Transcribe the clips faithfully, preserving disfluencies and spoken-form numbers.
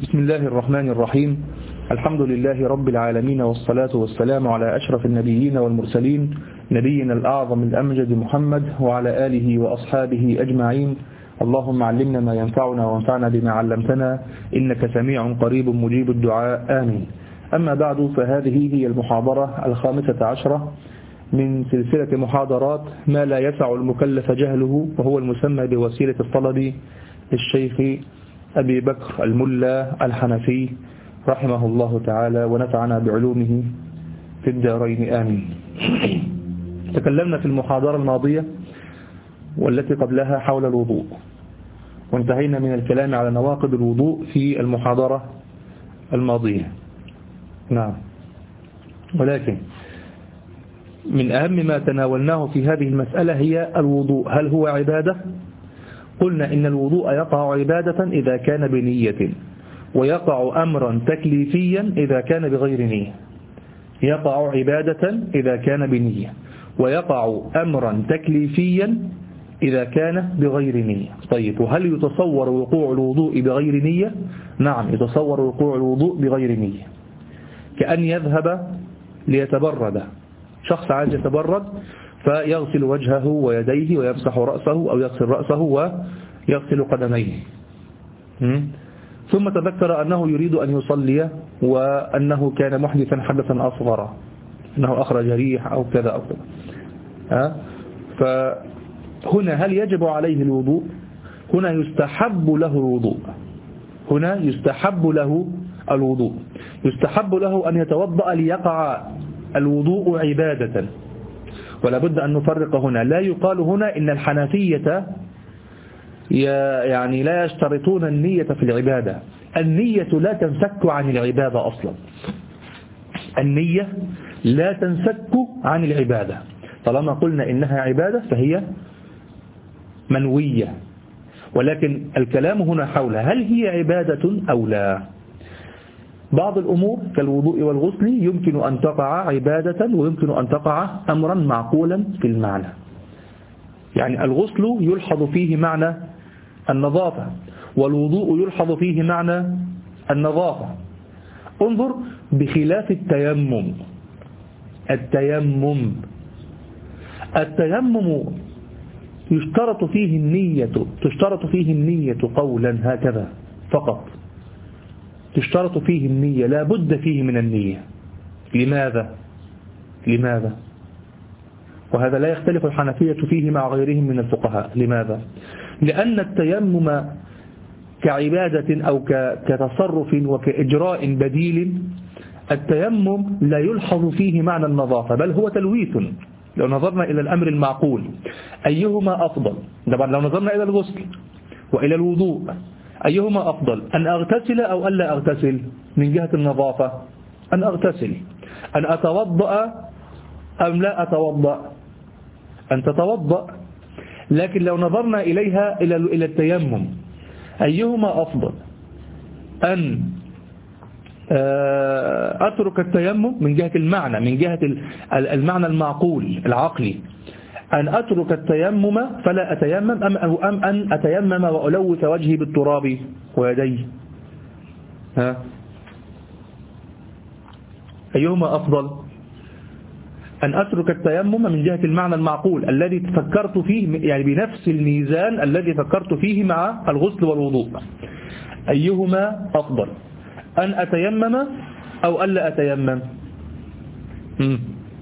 بسم الله الرحمن الرحيم. الحمد لله رب العالمين، والصلاة والسلام على أشرف النبيين والمرسلين، نبينا الأعظم الأمجد محمد وعلى آله وأصحابه أجمعين. اللهم علمنا ما ينفعنا وانفعنا بما علمتنا، إنك سميع قريب مجيب الدعاء، آمين. أما بعد، فهذه هي المحاضرة الخامسة عشرة من سلسلة محاضرات ما لا يسع المكلف جهله، وهو المسمى بوسيلة الطلب للشيخ أبي بكر الملا الحنفي رحمه الله تعالى، ونفعنا بعلومه في الدارين، آمين. تكلمنا في المحاضرة الماضية والتي قبلها حول الوضوء، وانتهينا من الكلام على نواقض الوضوء في المحاضرة الماضية. نعم، ولكن من أهم ما تناولناه في هذه المسألة هي الوضوء، هل هو عبادة؟ قلنا إن الوضوء يقع عبادة إذا كان بنية، ويقع أمرا تكليفيا إذا كان بغير نية. يقع عبادة إذا كان بنية، ويقع أمرا تكليفيا إذا كان بغير نية. طيب، وهل يتصور وقوع الوضوء بغير نية؟ نعم، يتصور وقوع الوضوء بغير نية، كأن يذهب ليتبرد. شخص عايز يتبرد فيغسل وجهه ويديه ويمسح رأسه، أو يغسل رأسه ويغسل قدميه، ثم تذكر أنه يريد أن يصلي، وأنه كان محدثا حدثا أصغر، أنه أخرج ريح أو كذا أو كذا. فهنا هل يجب عليه الوضوء؟ هنا يستحب له الوضوء. هنا يستحب له الوضوء يستحب له أن يتوضأ ليقع الوضوء عبادة. ولا بد أن نفرق هنا. لا يقال هنا إن الحنفية يعني لا يشترطون النية في العبادة. النية لا تنفك عن العبادة أصلا. النية لا تنفك عن العبادة. طالما قلنا إنها عبادة فهي منوية، ولكن الكلام هنا حول هل هي عبادة أو لا. بعض الأمور كالوضوء والغسل يمكن أن تقع عبادة، ويمكن أن تقع أمرا معقولا في المعنى. يعني الغسل يلحظ فيه معنى النظافة، والوضوء يلحظ فيه معنى النظافة. انظر بخلاف التيمم. التيمم التيمم يشترط فيه النية تشترط فيه النية قولا هكذا فقط. تشترط فيه النية، لا بد فيه من النية. لماذا؟ لماذا؟ وهذا لا يختلف الحنفية فيه مع غيرهم من الفقهاء. لماذا؟ لأن التيمم كعبادة أو كتصرف وكإجراء بديل، التيمم لا يلحظ فيه معنى النظافة، بل هو تلويث. لو نظرنا إلى الأمر المعقول أيهما أفضل؟ طبعا لو نظرنا إلى الغسل وإلى الوضوء أيهما أفضل؟ أن أغتسل أو ألا أغتسل؟ من جهة النظافة أن أغتسل. أن أتوضأ أم لا أتوضأ؟ أن تتوضأ. لكن لو نظرنا إليها إلى إلى التيمم أيهما أفضل؟ أن أترك التيمم من جهة المعنى، من جهة المعنى المعقول العقلي، أن أترك التيمم فلا أتيمم، أم, أم أن أتيمم وألوث وجهي بالتراب ويدي؟ ها؟ أيهما أفضل؟ أن أترك التيمم من جهة المعنى المعقول الذي فكرت فيه، يعني بنفس الميزان الذي فكرت فيه مع الغسل والوضوء. أيهما أفضل؟ أن أتيمم أو ألا أتيمم؟ م.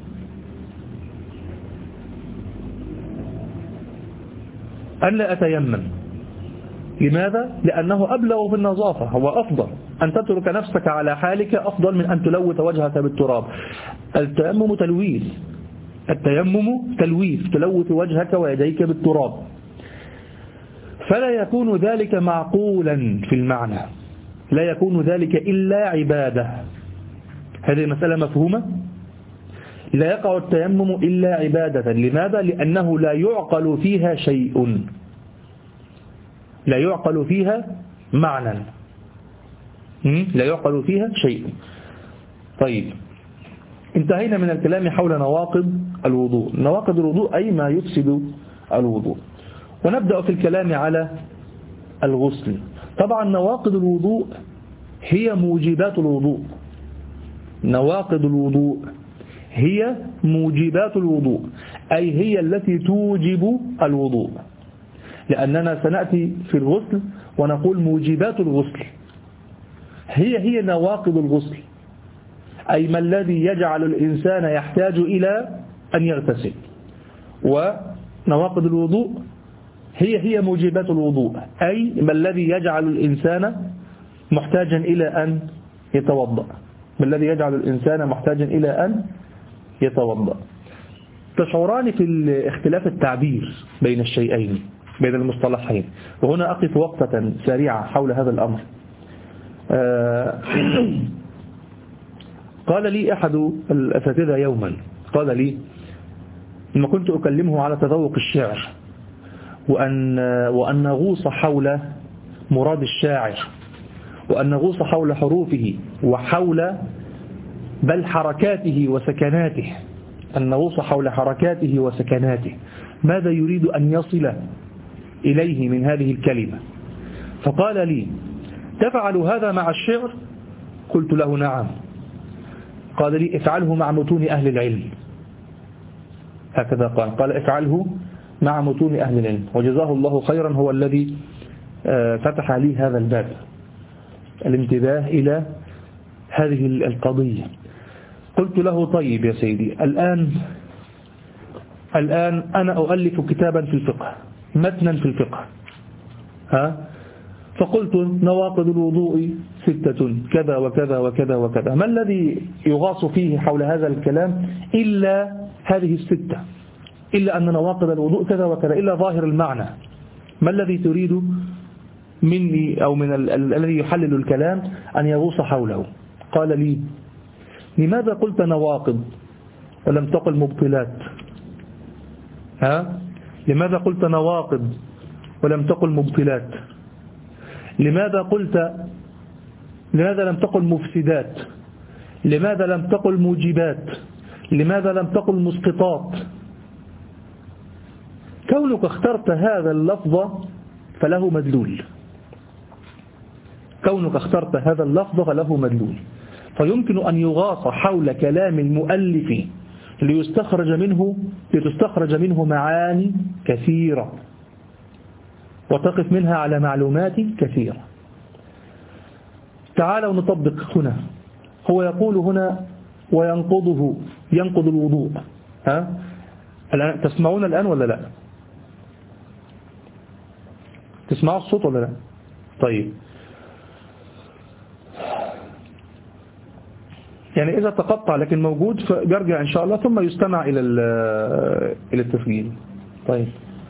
ألا أتيمم. لماذا؟ لأنه أبلغ في النظافة، هو أفضل. أن تترك نفسك على حالك أفضل من أن تلوث وجهك بالتراب. التيمم تلويث التيمم تلويث تلوث وجهك ويديك بالتراب، فلا يكون ذلك معقولا في المعنى، لا يكون ذلك إلا عبادة. هذه المسألة مفهومة؟ لا يقع التيمم إلا عبادة. لماذا؟ لأنه لا يعقل فيها شيء، لا يعقل فيها معنى، لا يعقل فيها شيء. طيب، انتهينا من الكلام حول نواقض الوضوء. نواقض الوضوء أي ما يفسد الوضوء. ونبدأ في الكلام على الغسل. طبعا نواقض الوضوء هي موجبات الوضوء. نواقض الوضوء هي موجبات الوضوء، أي هي التي توجب الوضوء، لأننا سنأتي في الغسل ونقول موجبات الغسل، هي هي نواقض الغسل، أي ما الذي يجعل الإنسان يحتاج إلى أن يغتسل. ونواقض الوضوء هي هي موجبات الوضوء، أي ما الذي يجعل الإنسان محتاجا إلى أن يتوضأ، ما الذي يجعل الإنسان محتاجا إلى أن يتوضأ. تشعران في اختلاف التعبير بين الشيئين، بين المصطلحين، وهنا أقف وقفة سريعة حول هذا الأمر. قال لي أحد الأساتذة يوما، قال لي لما كنت أكلمه على تذوق الشعر وأن, وأن نغوص حول مراد الشاعر، وأن نغوص حول حروفه وحول بل حركاته وسكناته، أن نغوص حول حركاته وسكناته، ماذا يريد أن يصل إليه من هذه الكلمة. فقال لي تفعل هذا مع الشعر؟ قلت له نعم. قال لي افعله مع متون أهل العلم، هكذا قال قال افعله مع متون أهل العلم، وجزاه الله خيرا، هو الذي فتح لي هذا الباب، الانتباه إلى هذه القضية. قلت له طيب يا سيدي، الآن الآن أنا أؤلف كتابا في الفقه، متنا في الفقه، ها فقلت نواقض الوضوء ستة كذا وكذا وكذا وكذا، ما الذي يغاص فيه حول هذا الكلام إلا هذه الستة، إلا أن نواقض الوضوء كذا وكذا، إلا ظاهر المعنى، ما الذي تريد مني أو من الذي يحلل الكلام أن يغوص حوله. قال لي لماذا قلت نواقض ولم تقل مبطلات؟ ها لماذا قلت نواقض ولم تقل مبطلات؟ لماذا قلت لماذا لم تقل مفسدات؟ لماذا لم تقل موجبات؟ لماذا لم تقل مسقطات؟ كونك اخترت هذا اللفظ فله مدلول، كونك اخترت هذا اللفظ فله مدلول، فيمكن أن يغاص حول كلام المؤلف ليستخرج منه لتستخرج منه معاني كثيرة وتقف منها على معلومات كثيرة. تعالوا نطبق هنا، هو يقول هنا وينقضه، ينقض الوضوء، ها الآن تسمعون الآن ولا لا؟ تسمعوا الصوت ولا لا؟ طيب، يعني إذا تقطع لكن موجود فيرجع إن شاء الله ثم يستمع إلى إلى التسجيل. طيب،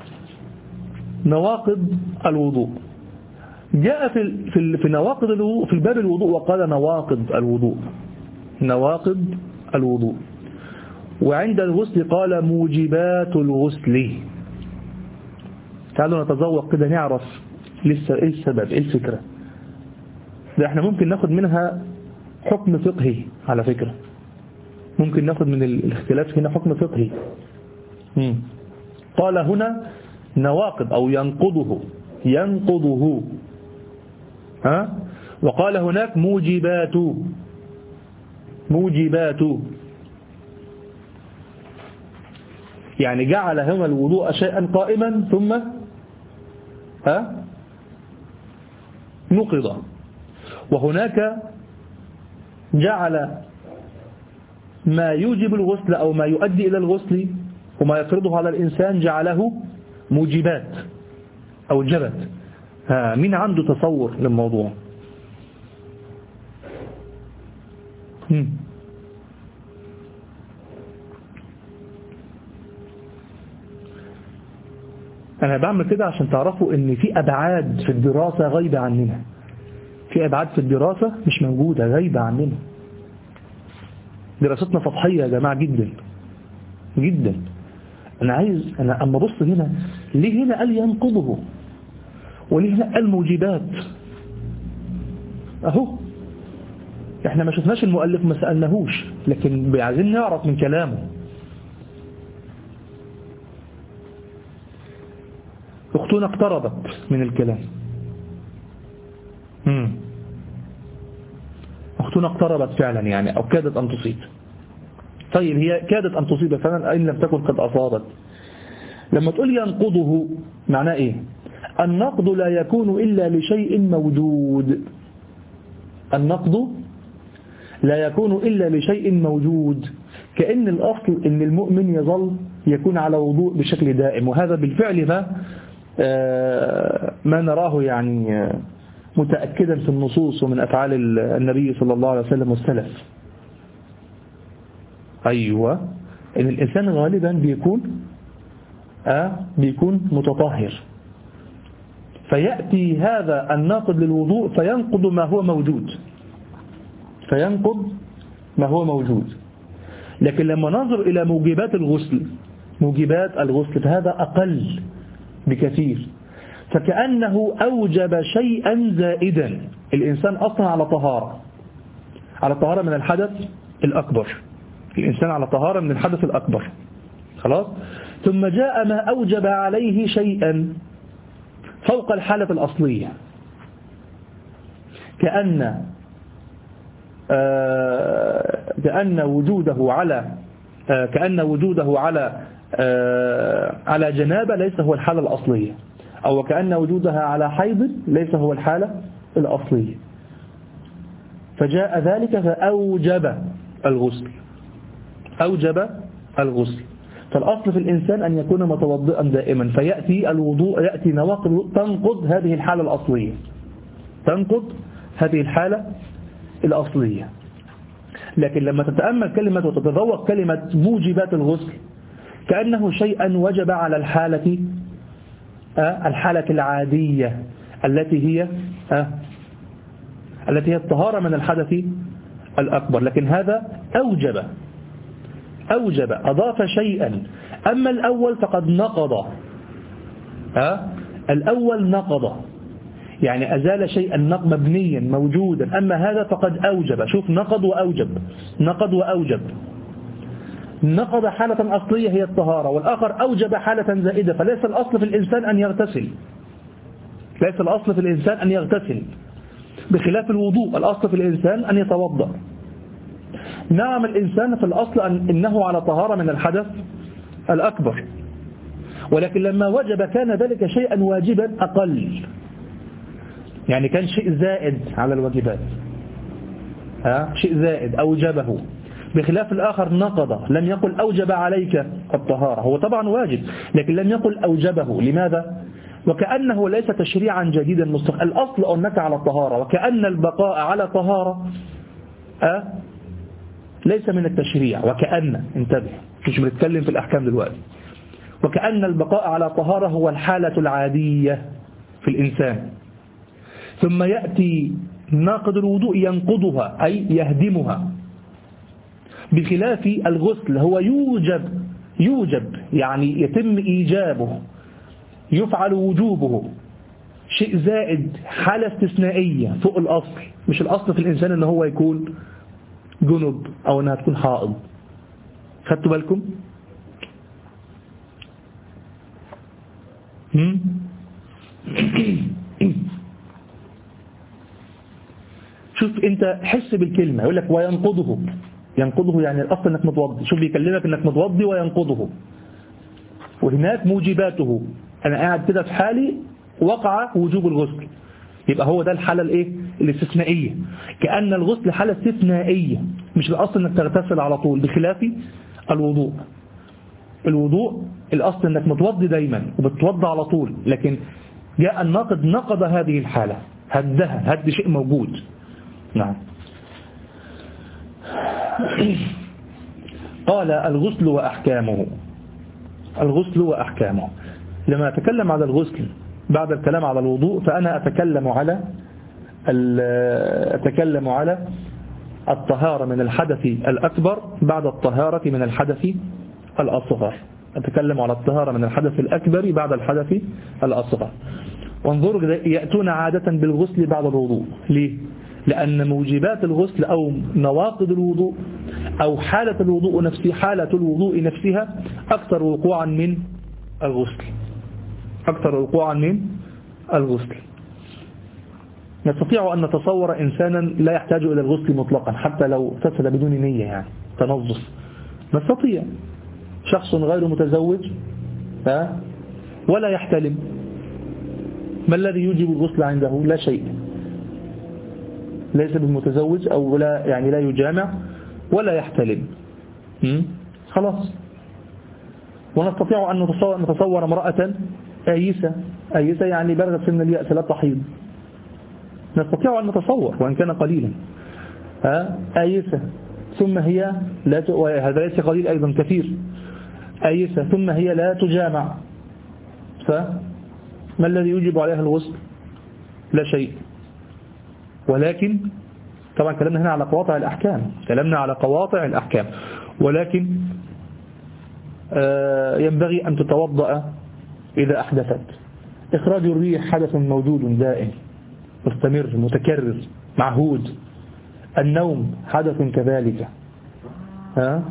نواقض الوضوء جاء في في في نواقض الوضوء في الباب الوضوء، وقال نواقض الوضوء، نواقض الوضوء، وعند الغسل قال موجبات الغسل. تعالوا نتذوق كده نعرف لسه ايه السبب، ايه الفكرة. ده احنا ممكن ناخد منها حكم فقهي على فكرة، ممكن ناخد من الاختلاف هنا حكم فقهي. مم. قال هنا نواقض أو ينقضه، ينقضه، ها وقال هناك موجبات، موجبات، يعني جعل هنا الوضوء شيئا قائما ثم ها نقض، وهناك جعل ما يوجب الغسل أو ما يؤدي إلى الغسل وما يفرضه على الإنسان جعله موجبات أو جبت. ها مين عنده تصور للموضوع؟ هم. أنا بعمل كده عشان تعرفوا إن في أبعاد في الدراسة غايبة عننا، في أبعاد في الدراسة مش موجودة، غايبة عننا. دراستنا سطحية يا جماعة جدا جدا. أنا عايز أنا أما بص هنا، ليه هنا قال ينقضه وليه هنا قال موجبات؟ أهو إحنا ما شفناش المؤلف، ما سألناهوش، لكن عايزين نعرف من كلامه. أختنا اقتربت من الكلام. مم. أختنا اقتربت فعلا يعني، أو كادت أن تصيب. طيب هي كادت أن تصيب فعلا إن لم تكن قد أصابت. لما تقول ينقضه معناه إيه؟ النقض لا يكون إلا لشيء موجود. النقض لا يكون إلا لشيء موجود، كأن الأصل إن المؤمن يظل يكون على وضوء بشكل دائم، وهذا بالفعل ما ما نراه يعني متأكدا في النصوص ومن أفعال النبي صلى الله عليه وسلم والسلف. أيوة، إن الإنسان غالبا بيكون آه بيكون متطهر، فيأتي هذا الناقض للوضوء فينقض ما هو موجود، فينقض ما هو موجود. لكن لما ننظر إلى موجبات الغسل، موجبات الغسل فهذا أقل بكثير، فكأنه أوجب شيئا زائدا. الإنسان أصلا على طهارة، على طهارة من الحدث الأكبر، الإنسان على طهارة من الحدث الأكبر خلاص، ثم جاء ما أوجب عليه شيئا فوق الحالة الأصلية، كأن آه كأن وجوده على آه كأن وجوده على آه على جنابة ليس هو الحالة الأصلية، أو كأن وجودها على حيض ليس هو الحالة الأصلية، فجاء ذلك فأوجب الغسل، أوجب الغسل. فالأصل في الإنسان أن يكون متوضئا دائما، فيأتي الوضوء يأتي نواقض تنقض هذه الحالة الأصلية، تنقض هذه الحالة الأصلية. لكن لما تتأمل كلمة وتتذوق كلمة موجبات الغسل كأنه شيئا وجب على الحالة الحالة العادية التي هي التي هي الطهارة من الحدث الأكبر، لكن هذا أوجب أوجب أضاف شيئا. أما الأول فقد نقض، ها الأول نقض يعني أزال شيئا مبنيا موجودا، أما هذا فقد أوجب. شوف، نقض وأوجب، نقض وأوجب. نقض حالة أصلية هي الطهارة، والآخر أوجب حالة زائدة. فليس الأصل في الإنسان أن يغتسل، ليس الأصل في الإنسان أن يغتسل، بخلاف الوضوء الأصل في الإنسان أن يتوضأ. نعم الإنسان في الأصل أن إنه على طهارة من الحدث الأكبر، ولكن لما وجب كان ذلك شيئا واجبا أقل، يعني كان شيء زائد على الواجبات، ها شيء زائد أوجبه، بخلاف الآخر نقض، لم يقل أوجب عليك الطهارة، هو طبعا واجب لكن لم يقل أوجبه. لماذا؟ وكأنه ليس تشريعا جديدا مستقل، الأصل أنك على الطهارة، وكأن البقاء على طهارة أه؟ ليس من التشريع. وكأن، انتبه مش بنتكلم في الأحكام دلوقتي، وكأن البقاء على طهارة هو الحالة العادية في الإنسان، ثم يأتي ناقض الوضوء ينقضها أي يهدمها، بخلاف الغسل هو يوجب يوجب يعني يتم إيجابه، يفعل وجوبه، شيء زائد، حالة استثنائية فوق الأصل. مش الأصل في الإنسان أنه هو يكون جنب أو أنها تكون حائض. خدتوا بالكم؟ شوف أنت حس بالكلمة، يقول لك وينقضه، ينقضه يعني الأصل أنك متوضي. شوف بيكلمك أنك متوضي وينقضه، وهناك موجباته. أنا قاعد كده في حالي وقع وجوب الغسل، يبقى هو ده الحالة الايه الاستثنائية، كأن الغسل حالة استثنائية، مش الأصل أنك تغتسل على طول، بخلاف الوضوء. الوضوء الأصل أنك متوضي دايما وبتوضى على طول، لكن جاء الناقض نقض هذه الحالة، هدها، هد شيء موجود. نعم. قال الغسل وأحكامه، الغسل وأحكامه. لما أتكلم على الغسل بعد الكلام على الوضوء فأنا أتكلم على أتكلم على الطهارة من الحدث الأكبر بعد الطهارة من الحدث الأصغر. أتكلم على الطهارة من الحدث الأكبر بعد الحدث الأصغر. وانظروا يأتون عادة بالغسل بعد الوضوء. ليه؟ لأن موجبات الغسل أو نواقض الوضوء أو حالة الوضوء نفسها، حالة الوضوء نفسها أكثر وقوعا من الغسل، أكثر وقوعا من الغسل. نستطيع أن نتصور إنسانا لا يحتاج إلى الغسل مطلقا حتى لو اغتسل بدون نية، يعني تنظف، نستطيع. شخص غير متزوج ها ولا يحتلم، ما الذي يوجب الغسل عنده؟ لا شيء، ليس بالمتزوج أو لا يعني لا يجامع ولا يحتلم، خلاص. ونستطيع أن نتصور, نتصور امرأة آيسة، آيسة يعني بلغت سن اليأس لا تحيض، نستطيع أن نتصور وإن كان قليلا، ها آيسة ثم هي لا ت... وهذا ليس قليل أيضا كثير، آيسة ثم هي لا تجامع، فما الذي يجب عليها الغسل؟ لا شيء. ولكن طبعا كلامنا هنا على قواطع الأحكام، كلامنا على قواطع الأحكام، ولكن آه ينبغي أن تتوضأ إذا أحدثت. إخراج الريح حدث موجود دائم مستمر متكرر معهود، النوم حدث كذلك، ها؟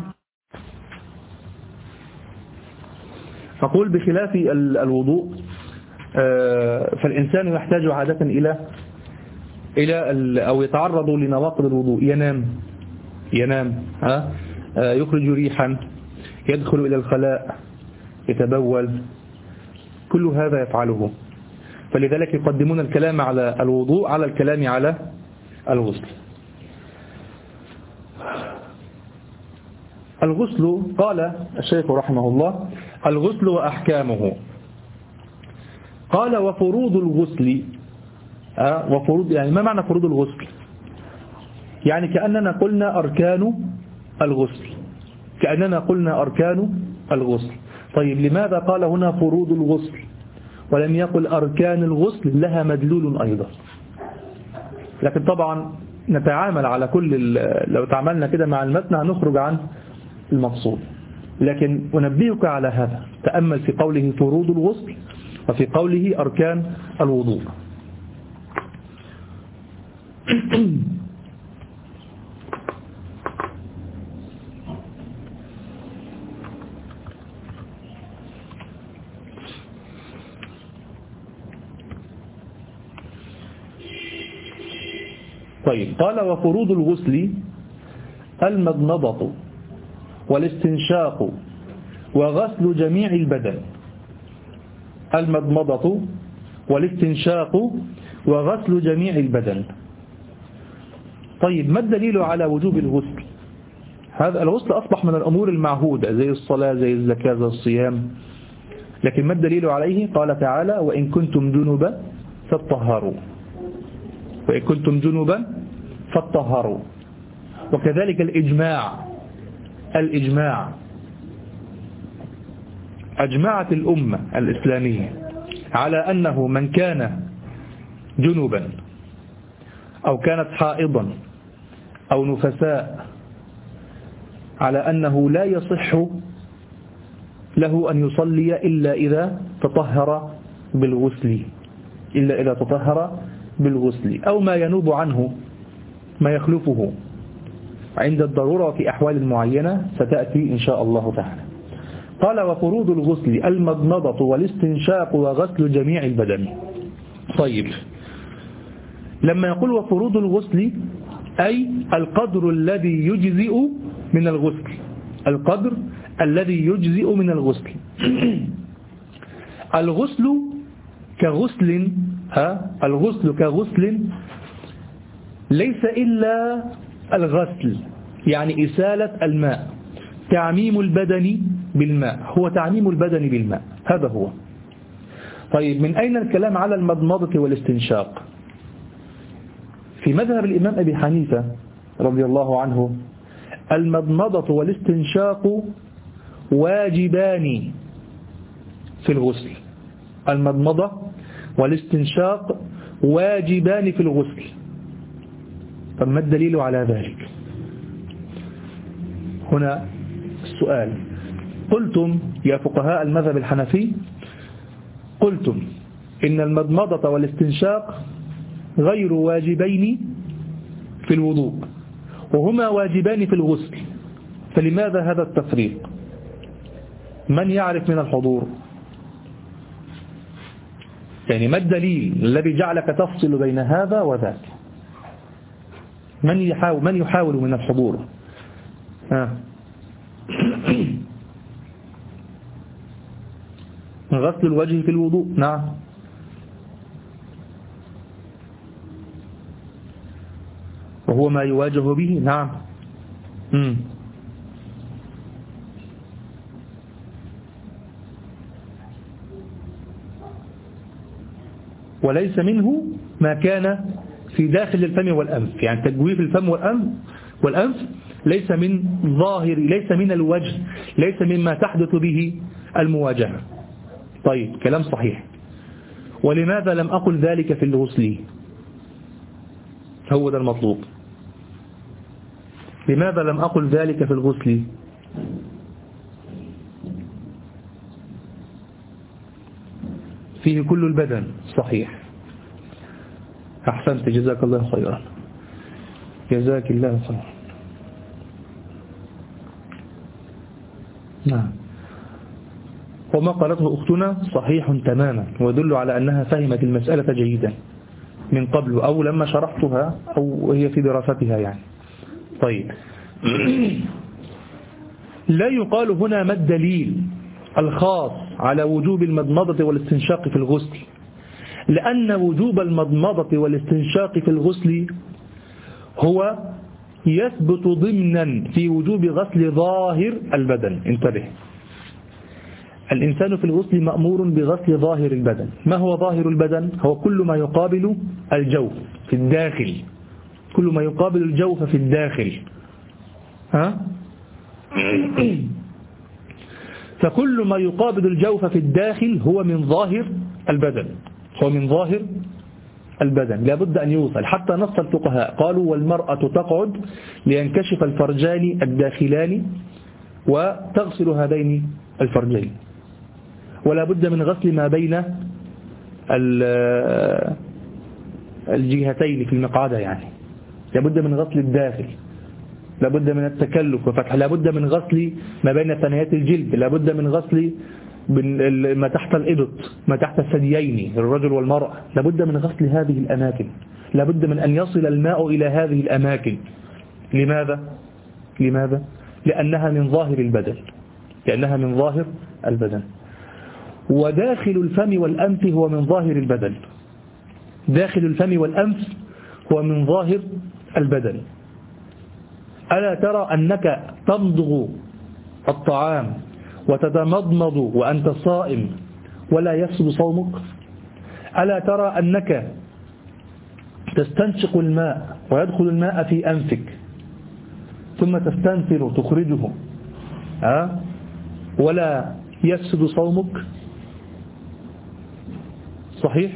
أقول بخلاف الوضوء فالإنسان يحتاج عادة إلى إلى أو يتعرض لنواقض الوضوء، ينام ينام ها يخرج ريحا، يدخل إلى الخلاء، يتبول، كل هذا يفعله، فلذلك يقدمون الكلام على الوضوء على الكلام على الغسل. الغسل قال الشيخ رحمه الله: الغسل وأحكامه. قال: وفروض الغسل. أه وفروض يعني ما معنى فروض الغسل؟ يعني كأننا قلنا أركان الغسل، كأننا قلنا أركان الغسل. طيب لماذا قال هنا فروض الغسل ولم يقل أركان الغسل؟ لها مدلول أيضا، لكن طبعا نتعامل على كل، لو تعاملنا كده مع المتن هنخرج عن المقصود، لكن أنبهك على هذا، تأمل في قوله فروض الغسل وفي قوله أركان الوضوء. طيب قال: وفروض الغسل المضمضة والاستنشاق وغسل جميع البدن. المضمضة والاستنشاق وغسل جميع البدن. طيب ما الدليل على وجوب الغسل؟ هذا الغسل أصبح من الأمور المعهودة زي الصلاة زي الزكاة زي الصيام، لكن ما الدليل عليه؟ قال تعالى: وإن كنتم جنبا فاطهروا، وإن كنتم جنبا فاطهروا. وكذلك الإجماع، الإجماع أجمعت الأمة الإسلامية على أنه من كان جنبا أو كانت حائضا أو نفساء على أنه لا يصح له أن يصلي إلا إذا تطهر بالغسل، إلا إذا تطهر بالغسل أو ما ينوب عنه ما يخلفه عند الضرورة في أحوال معينة ستأتي إن شاء الله تعالى. قال: وفروض الغسل المضمضة والاستنشاق وغسل جميع البدن. طيب لما يقول وفروض الغسل أي القدر الذي يجزئ من الغسل، القدر الذي يجزئ من الغسل. الغسل كغسل ها الغسل كغسل ليس إلا الغسل، يعني إسالة الماء، تعميم البدن بالماء، هو تعميم البدن بالماء، هذا هو. طيب من أين الكلام على المضمضة والاستنشاق؟ في مذهب الإمام أبي حنيفة رضي الله عنه المضمضة والاستنشاق واجبان في الغسل، المضمضة والاستنشاق واجبان في الغسل. فما الدليل على ذلك؟ هنا السؤال. قلتم يا فقهاء المذهب الحنفي، قلتم إن المضمضة والاستنشاق غير واجبين في الوضوء وهما واجبان في الغسل، فلماذا هذا التفريق؟ من يعرف من الحضور؟ يعني ما الدليل الذي جعلك تفصل بين هذا وذاك؟ من يحاول من يحاول من الحضور؟ ها غسل الوجه في الوضوء. نعم. وهو ما يواجه به. نعم. مم. وليس منه ما كان في داخل الفم والأنف، يعني تجويف الفم والأنف والأنف ليس من ظاهر، ليس من الوجه، ليس مما تحدث به المواجهة. طيب كلام صحيح. ولماذا لم أقل ذلك في الغسل؟ هو ده المطلوب. لماذا لم أقل ذلك في الغسل؟ فيه كل البدن. صحيح. أحسنت، جزاك الله خيرا. جزاك الله خيرا. نعم. وما قالته أختنا صحيح تماما، ويدل على أنها فهمت المسألة جيدا من قبل أو لما شرحتها أو هي في دراستها يعني. طيب لا يقال هنا ما الدليل الخاص على وجوب المضمضة والاستنشاق في الغسل، لأن وجوب المضمضة والاستنشاق في الغسل هو يثبت ضمنا في وجوب غسل ظاهر البدن. انتبه، الإنسان في الغسل مأمور بغسل ظاهر البدن. ما هو ظاهر البدن؟ هو كل ما يقابل الجوف في الداخل، كل ما يقابل الجوف في الداخل. ها؟ فكل ما يقابل الجوف في الداخل هو من ظاهر البدن، هو من ظاهر البدن، لابد أن يوصل. حتى نص الفقهاء قالوا والمرأة تقعد لينكشف الفرجان الداخلان وتغسل هذين الفرجين، ولا بد من غسل ما بين الجهتين في المقعدة، يعني لابد من غسل الداخل، لابد من التكلف وفتح، لابد من غسل ما بين ثنيات الجلد، لابد من غسل ما تحت الإبط، ما تحت الثديين الرجل والمرأة، لابد من غسل هذه الأماكن، لابد من أن يصل الماء إلى هذه الأماكن. لماذا؟ لماذا؟ لأنها من ظاهر البدن، لأنها من ظاهر البدن. وداخل الفم والأنف هو من ظاهر البدن، داخل الفم والأنف هو من ظاهر البدن. ألا ترى أنك تمضغ الطعام وتتمضمض وأنت صائم ولا يفسد صومك؟ ألا ترى أنك تستنشق الماء ويدخل الماء في أنفك ثم تستنثر تخرجه أه؟ ولا يفسد صومك؟ صحيح؟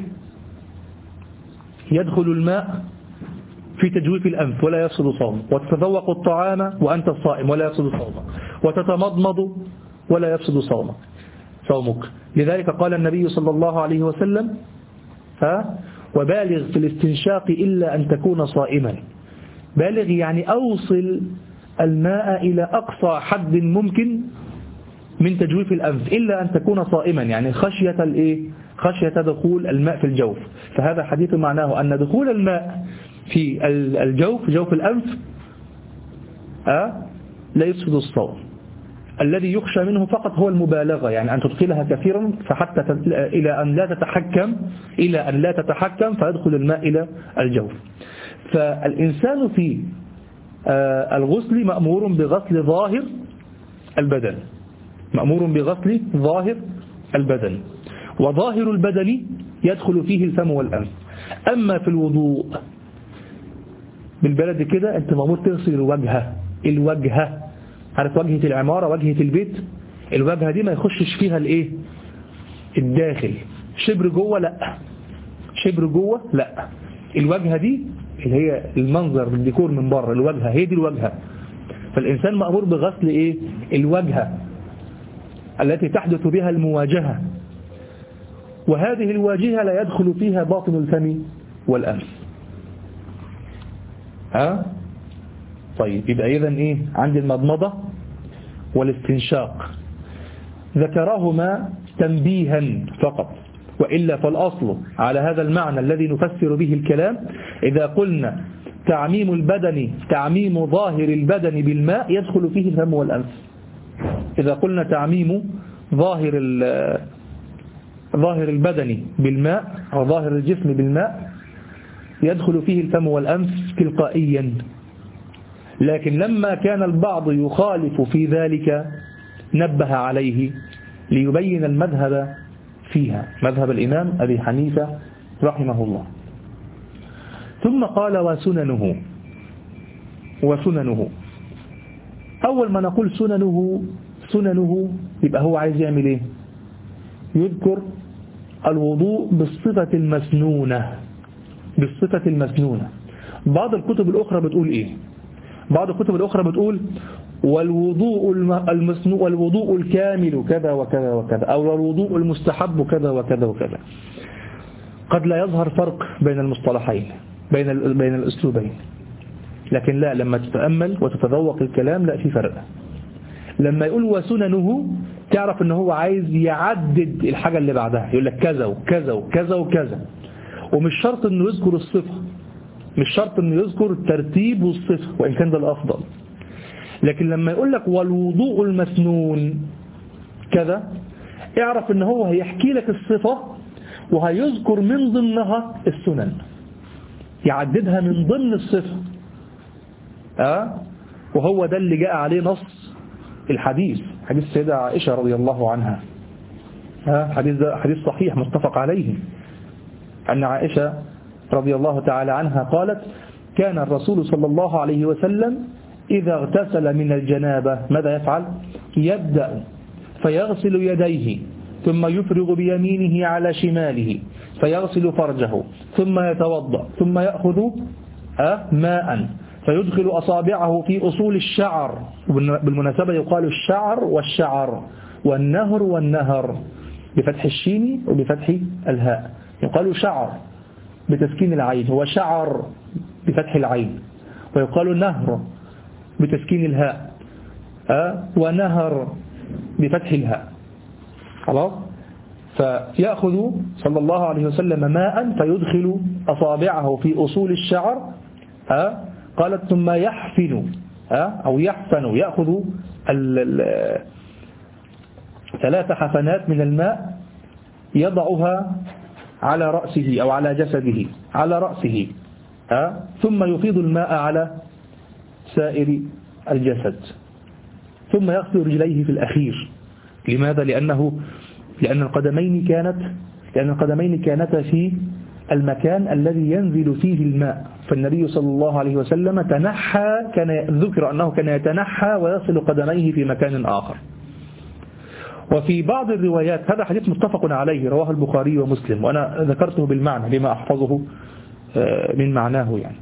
يدخل الماء في تجويف الأنف ولا يفسد صومك، وتتذوق الطعام وأنت صائم ولا يفسد صومك، وتتمضمض ولا يفسد صومك صومك لذلك قال النبي صلى الله عليه وسلم ها وبالغ في الاستنشاق إلا أن تكون صائما. بالغ يعني أوصل الماء إلى أقصى حد ممكن من تجويف الأنف إلا أن تكون صائما، يعني خشية الإيه؟ خشية دخول الماء في الجوف. فهذا حديث معناه أن دخول الماء في الجوف جوف الأنف أه؟ لا يفسد الصوم. الذي يخشى منه فقط هو المبالغة، يعني أن تدخلها كثيرا فحتى إلى أن لا تتحكم إلى أن لا تتحكم فيدخل الماء إلى الجوف. فالإنسان في الغسل مأمور بغسل ظاهر البدن، مأمور بغسل ظاهر البدن، وظاهر البدن يدخل فيه الفم والأنف. أما في الوضوء بالبلد كده أنت مأمور تغسل الوجهة، الوجهة عارف وجهة العمارة، وجهة البيت، الوجهة دي ما يخشش فيها الايه الداخل، شبر جوه لا، شبر جوه لا، الوجهة دي اللي هي المنظر بالديكور من بره، الوجهة هي دي الوجهة. فالإنسان مأمور بغسل ايه الوجهة التي تحدث بها المواجهة، وهذه الواجهة لا يدخل فيها باطن الفم والأنف. ها طيب يبقى إذن إيه عندي المضمضة والاستنشاق ذكرهما تنبيها فقط، وإلا فالأصل على هذا المعنى الذي نفسر به الكلام إذا قلنا تعميم البدن تعميم ظاهر البدن بالماء يدخل فيه الفم والأنف. إذا قلنا تعميم ظاهر ظاهر البدن بالماء أو ظاهر الجسم بالماء يدخل فيه الفم والأنف تلقائيا. لكن لما كان البعض يخالف في ذلك نبه عليه ليبين المذهب فيها، مذهب الإمام أبي حنيفة رحمه الله. ثم قال وسننه. وسننه أول ما نقول سننه سننه يبقى هو عايز يعمل إيه؟ يذكر الوضوء بالصفة المسنونة، بالصفة المسنونة. بعض الكتب الأخرى بتقول إيه؟ بعض الكتب الأخرى بتقول والوضوء المسنون والوضوء الكامل كذا وكذا وكذا، أو الوضوء المستحب كذا وكذا وكذا. قد لا يظهر فرق بين المصطلحين بين بين الأسلوبين، لكن لا، لما تتأمل وتتذوق الكلام لا في فرق. لما يقول وسننه تعرف ان هو عايز يعدد الحاجة اللي بعدها، يقول لك كذا وكذا وكذا وكذا، ومش شرط انه يذكر الصفة، مش شرط انه يذكر الترتيب والصفة وإن كان ده الأفضل. لكن لما يقول لك والوضوء المسنون كذا اعرف ان هو هيحكي لك الصفة وهيذكر من ضمنها السنن، يعددها من ضمن الصفة. أه؟ وهو ده اللي جاء عليه نص الحديث، حديث السيدة عائشة رضي الله عنها. أه؟ حديث, حديث صحيح متفق عليه، أن عائشة رضي الله تعالى عنها قالت كان الرسول صلى الله عليه وسلم إذا اغتسل من الجنابة ماذا يفعل؟ يبدأ فيغسل يديه ثم يفرغ بيمينه على شماله فيغسل فرجه ثم يتوضأ ثم يأخذ ماء فيدخل أصابعه في أصول الشعر. بالمناسبة يقال الشعر والشعر والنهر والنهر بفتح الشين وبفتح الهاء، يقال شعر بتسكين العين وشعر بفتح العين، ويقال نهر بتسكين الهاء أه؟ ونهر بفتح الهاء. خلاص. فيأخذ صلى الله عليه وسلم ماء فيدخل أصابعه في أصول الشعر أه؟ قالت ثم يحفن أه؟ أو يحفن، يأخذ ثلاث حفنات من الماء يضعها على رأسه أو على جسده، على رأسه أه؟ ثم يفيض الماء على سائر الجسد، ثم يغسل رجليه في الأخير. لماذا؟ لأنه لأن القدمين كانت لأن القدمين كانتا في المكان الذي ينزل فيه الماء، فالنبي صلى الله عليه وسلم تنحى، كان ذكر أنه كان يتنحى ويصل قدميه في مكان آخر. وفي بعض الروايات، هذا حديث متفق عليه رواه البخاري ومسلم، وأنا ذكرته بالمعنى لما أحفظه من معناه يعني.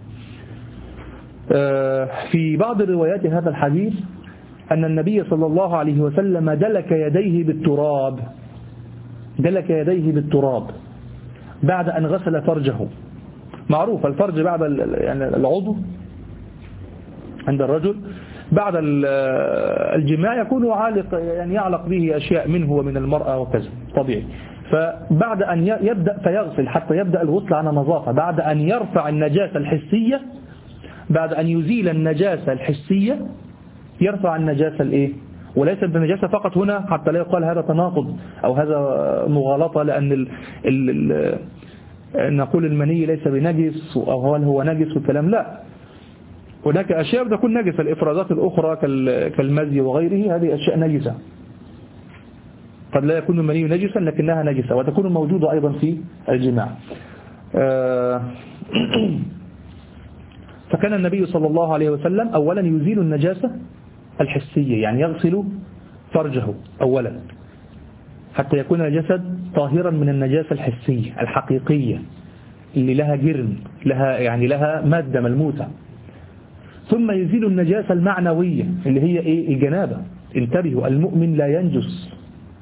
في بعض الروايات هذا الحديث أن النبي صلى الله عليه وسلم دلك يديه بالتراب دلك يديه بالتراب بعد أن غسل فرجه. معروف الفرج بعد يعني العضو عند الرجل بعد الجماع يكون عالق، يعني يعلق به أشياء منه ومن المرأة وكذا طبيعي. فبعد أن يبدأ فيغسل حتى يبدأ الغسل على نظافة، بعد أن يرفع النجاسة الحسية، بعد أن يزيل النجاسة الحسية يرفع النجاسة الإيه؟ وليس بالنجاسة فقط هنا حتى لا يقال هذا تناقض أو هذا مغالطة، لأن ال ال ال نقول المني ليس بنجس أو هل هو نجس والكلام لا، هناك أشياء تكون نجسة، الإفرازات الأخرى كالمزي وغيره هذه أشياء نجسة، قد لا يكون المني نجسا لكنها نجسة وتكون موجودة أيضا في الجماع. فكان النبي صلى الله عليه وسلم أولا يزيل النجاسة الحسية، يعني يغسل فرجه أولا حتى يكون الجسد طاهرا من النجاسة الحسية الحقيقية اللي لها جرم، لها يعني لها مادة ملموسة. ثم يزيل النجاسة المعنوية اللي هي إيه؟ الجنابة. انتبهوا، المؤمن لا ينجس.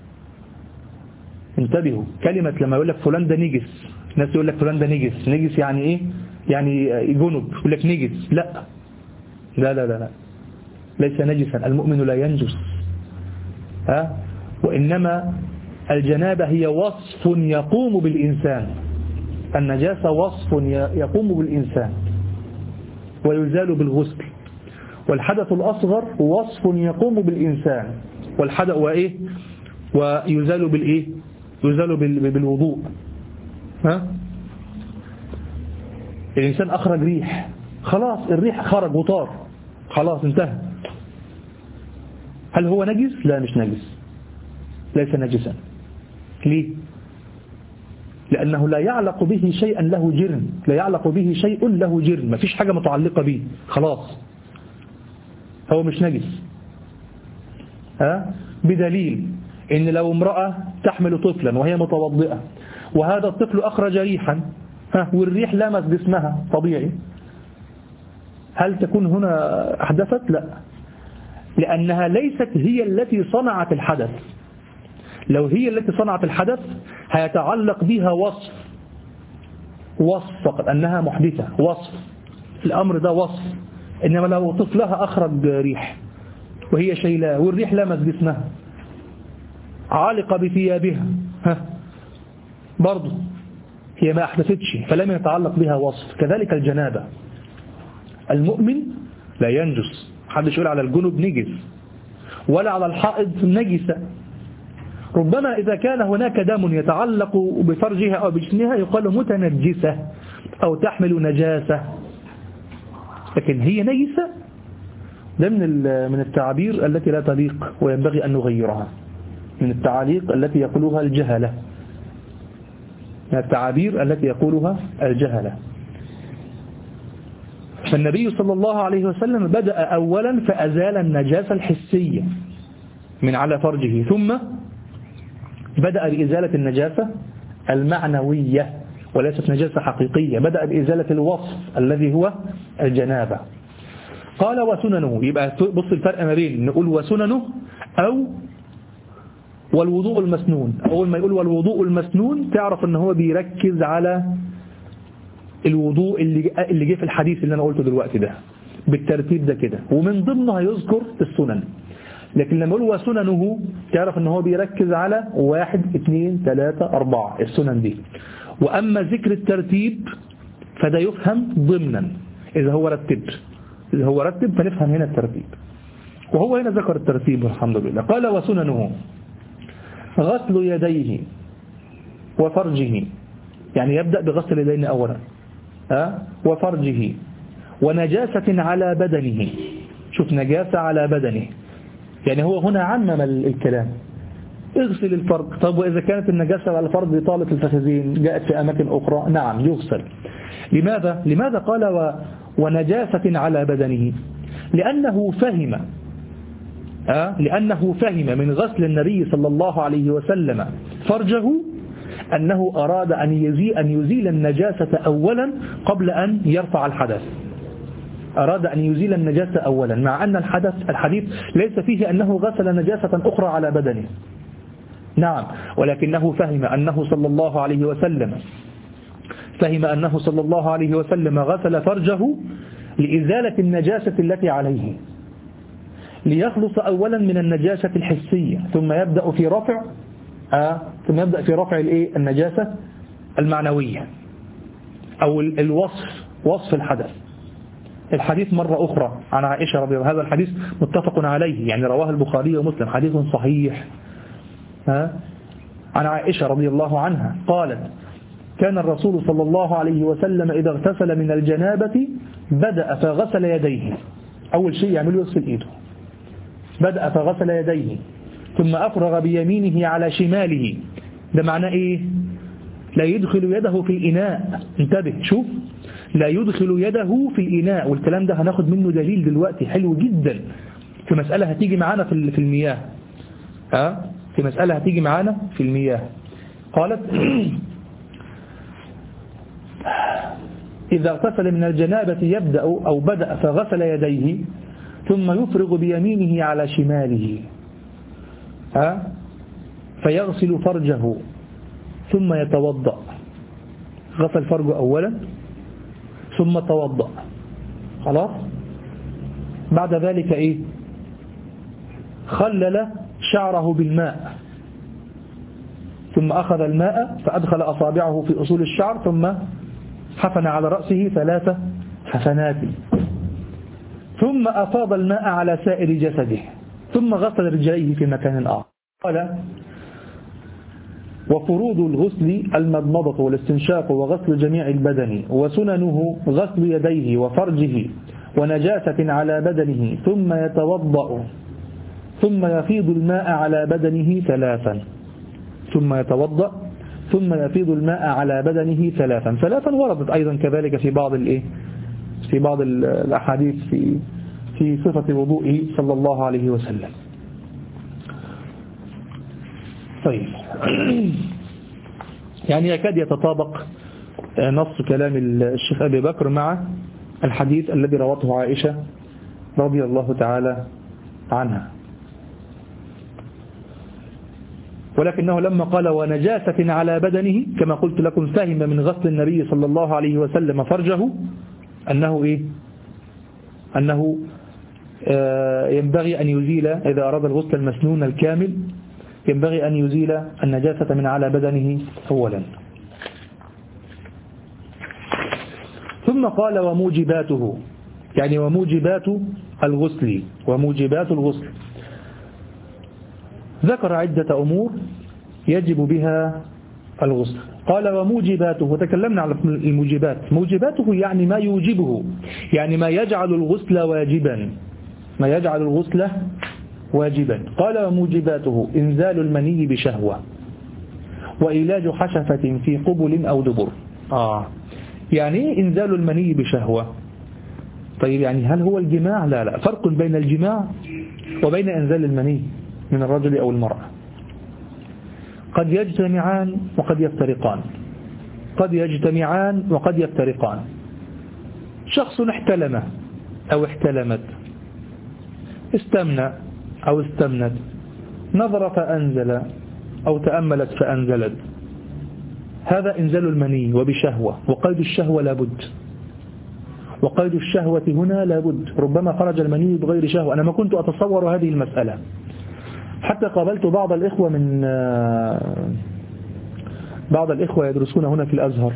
انتبهوا، كلمة لما يقول لك فلان ده نجس، الناس يقول لك فلان ده نجس، نجس يعني إيه؟ يعني جنب، يقول لك نجس. لا لا لا لا, لا. ليس نجسا، المؤمن لا ينجس. ها؟ وإنما الجنابة هي وصف يقوم بالإنسان، النجاسة وصف يقوم بالإنسان ويزال بالغسل، والحدث الأصغر وصف يقوم بالإنسان والحدث وإيه ويزال بالإيه يزال بالوضوء. ها؟ الإنسان أخرج ريح، خلاص الريح خرج وطار، خلاص انتهى. هل هو نجس؟ لا مش نجس، ليس نجسا. ليه؟ لأنه لا يعلق به شيئا له جرم، لا يعلق به شيء له جرم، ما فيش حاجة متعلقة به، خلاص هو مش نجس. ها؟ بدليل إن لو امرأة تحمل طفلا وهي متوضئة وهذا الطفل أخرج ريحا، ها، والريح لمس جسمها طبيعي، هل تكون هنا أحدثت؟ لا، لأنها ليست هي التي صنعت الحدث. لو هي التي صنعت الحدث هيتعلق بها وصف وصف فقط أنها محدثة، وصف الأمر ده وصف. إنما لو طفلها أخرج ريح وهي شيلاه والريح لمس جسمها عالقة بثيابها، ها، برضو هي ما أحدثتش فلم يتعلق بها وصف. كذلك الجنابة، المؤمن لا ينجس، محدش يقول على الجنب نجس ولا على الحائض نجسة. ربما إذا كان هناك دم يتعلق بفرجها أو بجسمها يقال متنجسة أو تحمل نجاسة، لكن هي نجسة ده من من التعابير التي لا تليق وينبغي أن نغيرها، من التعاليق التي يقولها الجهلة، من التعابير التي يقولها الجهلة. فالنبي صلى الله عليه وسلم بدأ أولا فأزال النجاسة الحسية من على فرجه، ثم بدأ بإزالة النجاسة المعنوية وليست نجاسة حقيقية، بدأ بإزالة الوصف الذي هو الجنابة. قال وسننه، يبقى بص الفرق ما بين نقول وسننه أو والوضوء المسنون. أول ما يقول والوضوء المسنون تعرف أنه هو بيركز على الوضوء اللي اللي جه في الحديث اللي أنا قلته دلوقتي ده بالترتيب ده كده، ومن ضمنه هيذكر السنن. لكن لما يقول وسننه تعرف أنه هو بيركز على واحد اثنين ثلاثة أربعة السنن دي. وأما ذكر الترتيب فده يفهم ضمنا، إذا هو رتب إذا هو رتب فنفهم هنا الترتيب، وهو هنا ذكر الترتيب الحمد لله. قال وسننه غسل يديه وفرجه، يعني يبدأ بغسل اليدين أولا، أه؟ وفرجه، ونجاسة على بدنه. شوف نجاسة على بدنه، يعني هو هنا عمم الكلام، اغسل الفرج. طب وإذا كانت النجاسة على الفرج طالت الفخذين جاءت في أماكن أخرى، نعم يغسل. لماذا؟ لماذا قال و... ونجاسة على بدنه؟ لأنه فهم أه؟ لأنه فهم من غسل النبي صلى الله عليه وسلم فرجه أنه أراد أن يزيل, أن يزيل النجاسة أولا قبل أن يرفع الحدث. أراد أن يزيل النجاسة أولا، مع أن الحدث الحديث ليس فيه أنه غسل نجاسة أخرى على بدنه، نعم، ولكنه فهم أنه صلى الله عليه وسلم فهم أنه صلى الله عليه وسلم غسل فرجه لإزالة النجاسة التي عليه، ليخلص أولا من النجاسة الحسية، ثم يبدأ في رفع آه ثم يبدأ في رفع الإيه النجاسة المعنوية أو الوصف، وصف الحدث. الحديث مرة أخرى عن عائشة رضي الله عنها، هذا الحديث متفق عليه، يعني رواه البخاري ومسلم، حديث صحيح ها عن عائشة رضي الله عنها قالت: كان الرسول صلى الله عليه وسلم إذا اغتسل من الجنابة بدأ فغسل يديه، أول شيء يعمله يغسل إيده، بدأ فغسل يديه ثم أفرغ بيمينه على شماله. ده معناه إيه؟ لا يدخل يده في الإناء، انتبه شوف، لا يدخل يده في الإناء، والكلام ده هناخد منه دليل دلوقتي حلو جدا في مسألة هتيجي معانا في في المياه ها في مسألة هتيجي معانا في المياه. قالت: إذا اغتسل من الجنابة يبدأ أو بدأ فغسل يديه ثم يفرغ بيمينه على شماله ها فيغسل فرجه ثم يتوضأ. غسل فرجه أولا ثم توضأ، خلاص. بعد ذلك إيه؟ خلل شعره بالماء ثم أخذ الماء فأدخل أصابعه في أصول الشعر ثم حفن على رأسه ثلاث حفنات ثم أفاض الماء على سائر جسده ثم غسل رجليه في مكان آخر. قال وفروض الغسل المضمضة والاستنشاق وغسل جميع البدن وسننه غسل يديه وفرجه ونجاسة على بدنه ثم يتوضأ ثم يفيض الماء على بدنه ثلاثا ثم يتوضأ ثم يفيض الماء على بدنه ثلاثا ثلاثا وردت أيضا كذلك في بعض الإيه في بعض الأحاديث في في صفة وضوئه صلى الله عليه وسلم. طيب يعني يكاد يتطابق نص كلام الشيخ أبي بكر مع الحديث الذي روته عائشة رضي الله تعالى عنها، ولكنه لما قال ونجاسة على بدنه كما قلت لكم فهم من غسل النبي صلى الله عليه وسلم فرجه أنه إيه أنه ينبغي أن يزيل إذا أراد الغسل المسنون الكامل ينبغي أن يزيل النجاسة من على بدنه أولا. ثم قال وموجباته يعني وموجبات الغسل وموجبات الغسل ذكر عدة أمور يجب بها الغسل. قال وموجباته وتكلمنا على الموجبات موجباته يعني ما يوجبه يعني ما يجعل الغسل واجبا ما يجعل الغسل واجبا. قال وموجباته إنزال المني بشهوة وإيلاج حشفة في قبل أو دبر. آه يعني إنزال المني بشهوة. طيب يعني هل هو الجماع؟ لا لا فرق بين الجماع وبين إنزال المني من الرجل أو المرأة. قد يجتمعان وقد يفترقان قد يجتمعان وقد يفترقان. شخص احتلم أو احتلمت استمنى أو استمنت نظر فأنزل أو تأملت فأنزلت هذا إنزال المني وبشهوة وقيد الشهوة لابد وقيد الشهوة هنا لابد. ربما خرج المني بغير شهوة. أنا ما كنت أتصور هذه المسألة حتى قابلت بعض الإخوة من بعض الإخوة يدرسون هنا في الأزهر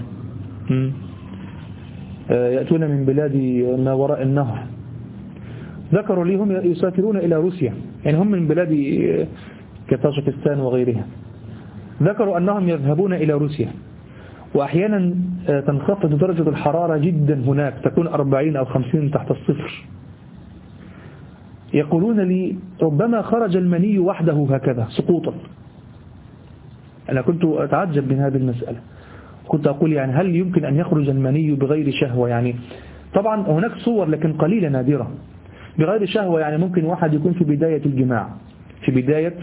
يأتون من بلاد ما وراء النهر. ذكروا لي هم يسافرون إلى روسيا يعني هم من بلاد كطاجكستان وغيرها. ذكروا أنهم يذهبون إلى روسيا وأحيانا تنخفض درجة الحرارة جدا هناك تكون أربعين أو خمسين تحت الصفر. يقولون لي ربما خرج المني وحده هكذا سقوطا. أنا كنت أتعجب من هذه المسألة. كنت أقول يعني هل يمكن أن يخرج المني بغير شهوة؟ يعني طبعا هناك صور لكن قليلة نادرة. بغير شهوة يعني ممكن واحد يكون في بداية الجماع في بداية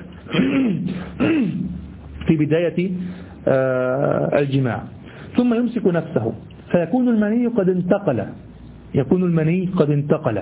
في بداية الجماع ثم يمسك نفسه فيكون المني قد انتقل يكون المني قد انتقل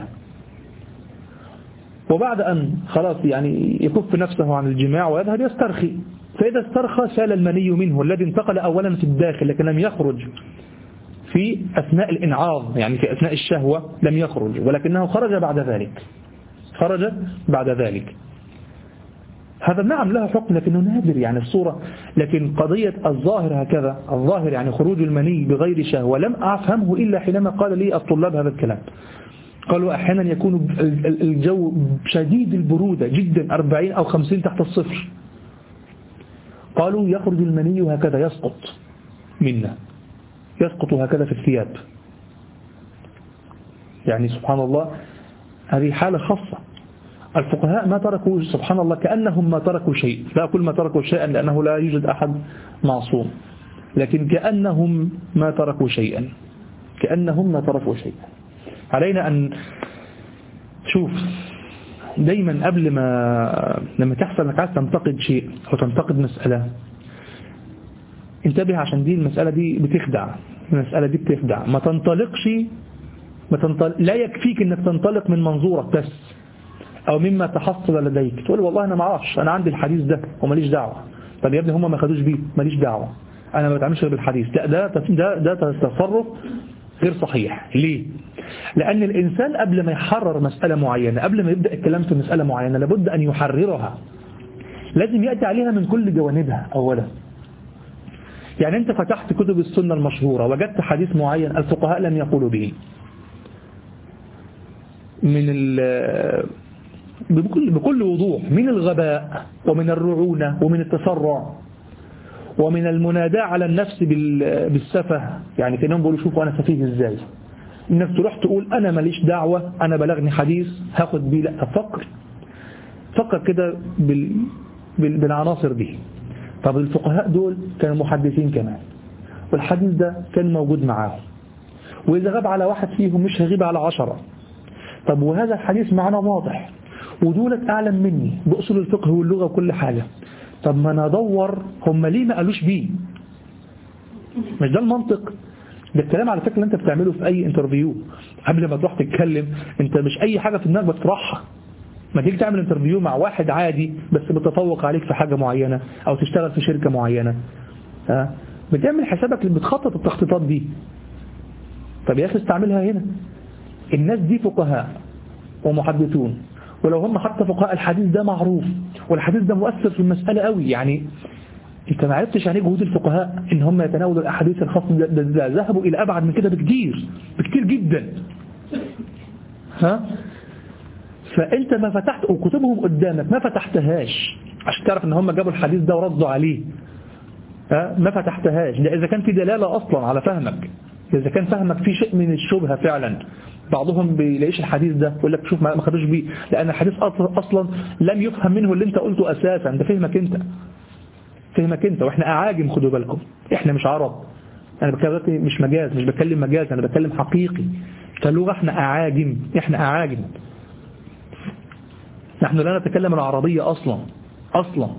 وبعد أن خلاص يعني يكف نفسه عن الجماع ويذهب يسترخي. فإذا استرخى سال المني منه الذي انتقل أولا في الداخل لكن لم يخرج في أثناء الإنعاض يعني في أثناء الشهوة لم يخرج ولكنه خرج بعد ذلك خرج بعد ذلك. هذا نعم له حكم لكنه نادر يعني الصورة. لكن قضية الظاهر هكذا الظاهر يعني خروج المني بغير شهوة لم أفهمه إلا حينما قال لي الطلاب هذا الكلام. قالوا أحيانا يكون الجو شديد البرودة جدا أربعين أو خمسين تحت الصفر. قالوا يخرج المني هكذا يسقط منا يسقط هكذا في الثياب. يعني سبحان الله هذه حالة خاصة. الفقهاء ما تركوا سبحان الله كأنهم ما تركوا شيء. لا أقول ما تركوا شيئا لأنه لا يوجد أحد معصوم لكن كأنهم ما تركوا شيئا كأنهم ما تركوا شيئا. علينا أن شوف دايما قبل ما لما تحصل انك عايز تنتقد شيء أو تنتقد مسألة انتبه عشان دي المسألة دي بتخدع المسألة دي بتخدع. ما تنطلقش ما تنطلق لا يكفيك انك تنطلق من منظورك بس او مما تحصل لديك تقول والله انا ما اعرفش انا عندي الحديث ده وماليش دعوة. طب يا ابني هم ما خدوش بيه ماليش دعوة انا ما بتعاملش بالحديث. لا ده ده ده تصرف غير صحيح. ليه؟ لأن الإنسان قبل ما يحرر مسألة معينة قبل ما يبدأ الكلام في مسألة معينة لابد أن يحررها. لازم يأتي عليها من كل جوانبها أولا يعني أنت فتحت كتب السنة المشهورة وجدت حديث معين الفقهاء لم يقولوا به من بكل, بكل وضوح، من الغباء ومن الرعونة ومن التسرع ومن المناداة على النفس بالسفه، يعني كأنهم بيقولوا شوفوا أنا سفيه إزاي، إنك تروح تقول أنا ماليش دعوة، أنا بلغني حديث هاخد بيه. لا، فكر فكر كده بال... بال... بالعناصر دي. طب الفقهاء دول كانوا محدثين كمان، والحديث ده كان موجود معاهم، وإذا غاب على واحد فيهم مش هيغيب على عشرة. طب وهذا الحديث معنا واضح، ودولت أعلم مني بأصول الفقه واللغة وكل حاجة. طب ما ندور هم ليه ما قالوش بيه؟ مش ده المنطق؟ ده الكلام على فكرة اللي انت بتعمله في اي انترفيو قبل ما تروح تتكلم. انت مش اي حاجة في دماغك بتطرحها. ما تيجي تعمل انترفيو مع واحد عادي بس بتتفوق عليك في حاجة معينة او تشتغل في شركة معينة، ها بتعمل حسابك اللي بتخطط التخطيطات دي. طب يا اخي استعملها هنا. الناس دي فقهاء ومحدثون، ولو هم حتى فقهاء الحديث ده معروف والحديث ده مؤثر في المسألة قوي. يعني انت ما عرفتش يعني جهود الفقهاء ان هم يتناولوا الاحاديث الخاصه، ده, ده, ده ذهبوا الى ابعد من كده بكتير بكتير جدا. ها فانت ما فتحت وكتبهم قدامك ما فتحتهاش عشان تعرف ان هم جابوا الحديث ده وردوا عليه. ها ما فتحتهاش. ده اذا كان في دلاله اصلا على فهمك، اذا كان فهمك في شيء من الشبهه فعلا. بعضهم بيلاقيش الحديث ده يقول لك شوف ما خدوش بيه، لان الحديث اصلا لم يفهم منه اللي انت قلته اساسا. ده فهمك انت فهمك انت واحنا اعاجم، خدوا بالكم احنا مش عرب. انا بتكلم مش مجاز، مش بتكلم مجاز، انا بتكلم حقيقي كلغة. احنا اعاجم احنا اعاجم نحن لا نتكلم العربية اصلا اصلا.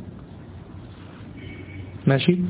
ماشي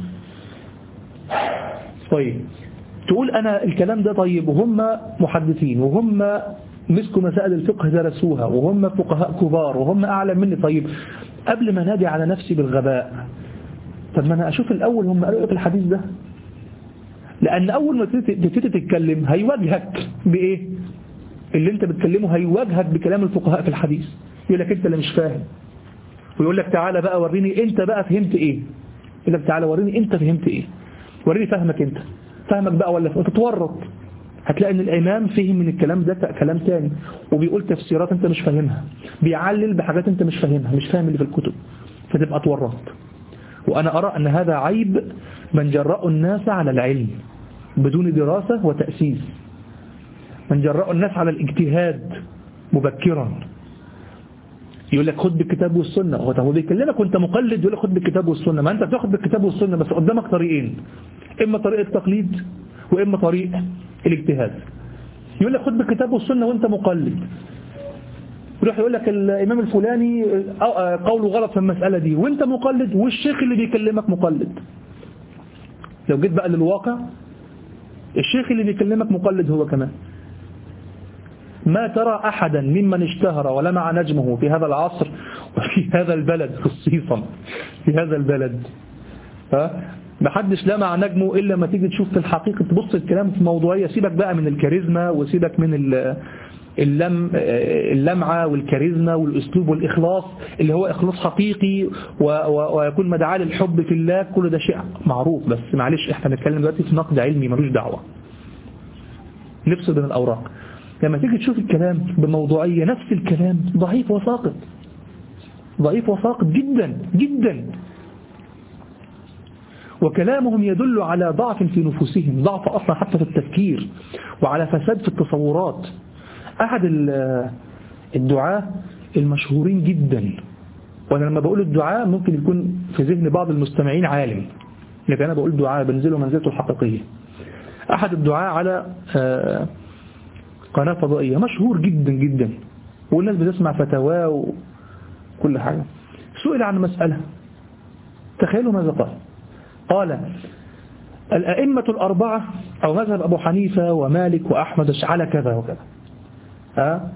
طيب تقول انا الكلام ده طيب، وهم محدثين وهم مسكوا مسائل الفقه درسوها وهم فقهاء كبار وهم اعلم مني. طيب قبل ما نادي على نفسي بالغباء، طب ما أنا أشوف الأول هم قالوا في الحديث ده. لأن أول ما تبتدي تتكلم هيواجهك بإيه؟ اللي أنت بتكلمه هيواجهك بكلام الفقهاء في الحديث. يقول لك أنت اللي مش فاهم، ويقول لك تعالى بقى وريني أنت بقى فهمت إيه. يقول لك تعالى وريني أنت فهمت إيه، وريني فهمك أنت فهمك بقى ولا تتورط. هتلاقي أن الإمام فهم من الكلام ده كلام تاني، وبيقول تفسيرات أنت مش فاهمها، بيعلل بحاجات أنت مش فاهمها، مش فاهم اللي في الكتب، فتبقى تورط. وأنا أرى أن هذا عيب من جرأوا الناس على العلم بدون دراسة وتأسيس، من جرأوا الناس على الاجتهاد مبكرا. يقول لك خد بالكتاب والسنة، هو بيكلمك وانت مقلد يقول لك خد بالكتاب والسنة. ما انت بتاخد بالكتاب والسنة بس قدامك طريقين، اما طريق التقليد واما طريق الاجتهاد. يقول لك خد بالكتاب والسنة وانت مقلد، يروح يقول لك الإمام الفلاني قوله غلط في المسألة دي وانت مقلد، والشيخ اللي بيكلمك مقلد. لو جيت بقى للواقع الشيخ اللي بيكلمك مقلد هو كمان. ما ترى أحدا ممن اشتهر ولمع نجمه في هذا العصر وفي هذا البلد خصيصا في هذا البلد، ها محدش لمع نجمه إلا ما تيجي تشوف في الحقيقة تبص الكلام في موضوعية. سيبك بقى من الكاريزما وسيبك من اللم اللمعة والكاريزما والأسلوب والإخلاص اللي هو إخلاص حقيقي ويكون مدعاة للحب في الله. كل ده شيء معروف، بس معلش احنا نتكلم دلوقتي في نقد علمي ملوش دعوة. نفصل بين الأوراق. لما تيجي تشوف الكلام بموضوعية نفس الكلام ضعيف وساقط، ضعيف وساقط جدا جدا، وكلامهم يدل على ضعف في نفوسهم، ضعف أصلا حتى في التفكير، وعلى فساد في التصورات. أحد الدعاة المشهورين جدا، وأنا لما بقول الدعاء ممكن يكون في ذهن بعض المستمعين عالم، لكن أنا بقول دعاء بنزله منزلته الحقيقية. أحد الدعاء على قناة فضائية مشهور جدا جدا والناس بتسمع فتاواه وكل حاجة، سئل عن مسألة، تخيلوا ماذا قال. قال الأئمة الأربعة أو مذهب أبو حنيفة ومالك وأحمد على كذا وكذا، أه؟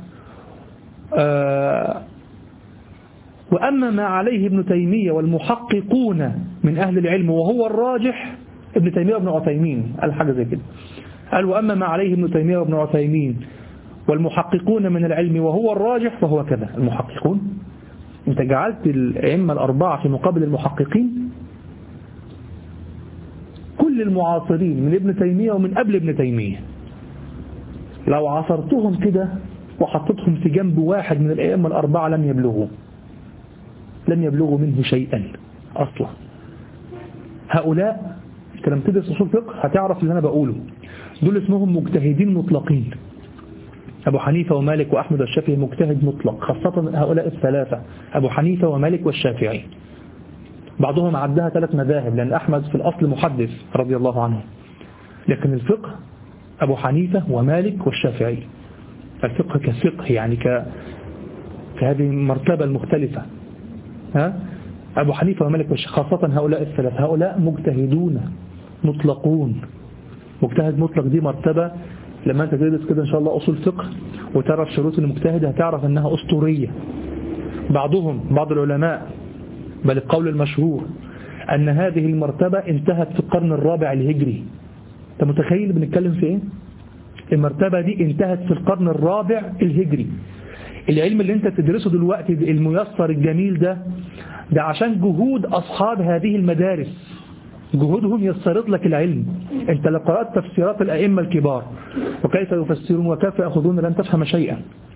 أه وأما ما عليه ابن تيمية والمحققون من أهل العلم وهو الراجح، ابن تيمية وابن عثيمين قال حاجة زي كده، قال وأما ما عليه ابن تيمية وابن عثيمين والمحققون من العلم وهو الراجح فهو كذا. المحققون، انت جعلت الأئمة الأربعة في مقابل المحققين. كل كل المعاصرين من ابن تيمية ومن قبل ابن تيمية لو عصرتهم كده وحطتهم في جنب واحد من الأئمة الأربعة لم يبلغوا لم يبلغوا منه شيئا أصلا. هؤلاء لما تدرس أصول فقه هتعرف اللي أنا بقوله، دول اسمهم مجتهدين مطلقين. أبو حنيفة ومالك وأحمد والشافعي مجتهد مطلق، خاصة هؤلاء الثلاثة أبو حنيفة ومالك والشافعي. بعضهم عدها ثلاث مذاهب لأن أحمد في الأصل محدث رضي الله عنه، لكن الفقه أبو حنيفة ومالك والشافعي. الفقه كفقه يعني ك في هذه المرتبة المختلفة. ها؟ أبو حنيفة ومالك والشافعي خاصة هؤلاء الثلاثة، هؤلاء مجتهدون مطلقون. مجتهد مطلق دي مرتبة لما أنت تدرس كده إن شاء الله أصول فقه وتعرف شروط المجتهد هتعرف أنها أسطورية. بعضهم بعض العلماء بل القول المشهور أن هذه المرتبة انتهت في القرن الرابع الهجري. أنت متخيل بنتكلم في إيه؟ المرتبة دي انتهت في القرن الرابع الهجري. العلم اللي أنت تدرسه دلوقتي الميسر الجميل ده ده عشان جهود أصحاب هذه المدارس، جهودهم يسرط لك العلم. أنت لو قرأت تفسيرات الأئمة الكبار وكيف يفسرون وكيف يأخذون لن تفهم شيئا.